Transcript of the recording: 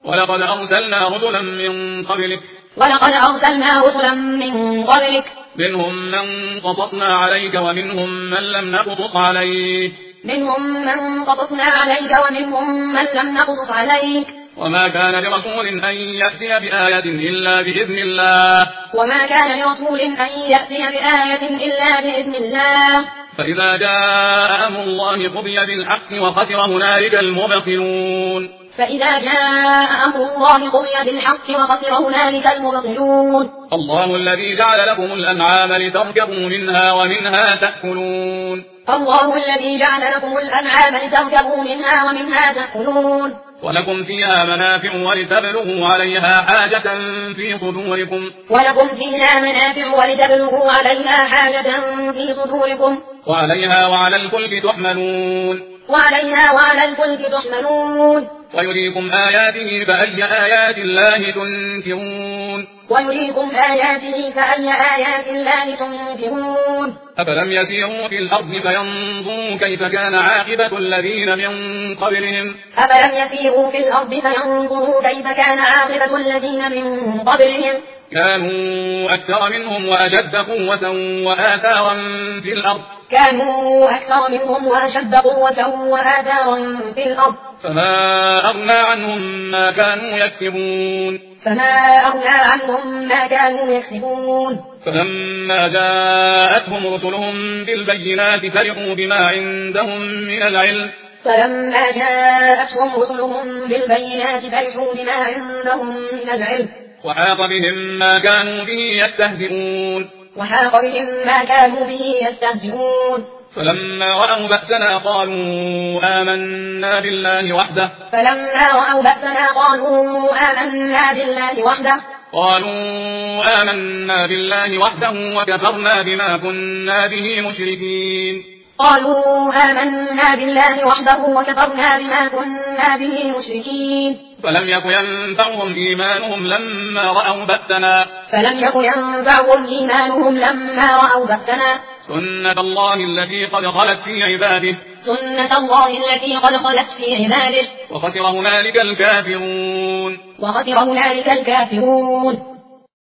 ولقد أرسلنا رسلا من قبلك منهم من قصصنا عليك ومنهم من لم نقصص عليك وما كان لرسول أن يأتي بآية إلا بإذن الله فإذا جاء أمر الله قضي بالحق وخسر هنالك المبطلون الله الذي جعل لكم الأنعام لتركبوا منها ومنها تأكلون ولكم فيها منافع ولتبلغوا عليها حاجة في صدوركم وعليها وعلى الفلك تحملون ويريكم آياته فأي آيات الله تنكرون أفلم يسيروا في الأرض فينظروا كيف كان عاقبة الذين من قبلهم كانوا أكثر منهم وأشد قوة وآثارا في الأرض فما أغنى عنهم ما كانوا يكسبون فلما جاءتهم رسلهم بالبينات فرحوا بما عندهم من العلم وحاق بهم ما كانوا به يستهزئون فلما رأوا بأسنا قالوا آمنا بالله وحده وكفرنا بما كنا به مشركين فلم يك ينفعهم إيمانهم لما رأوا بأسنا سنة الله التي قد خلت في عباده وخسر هنالك الكافرون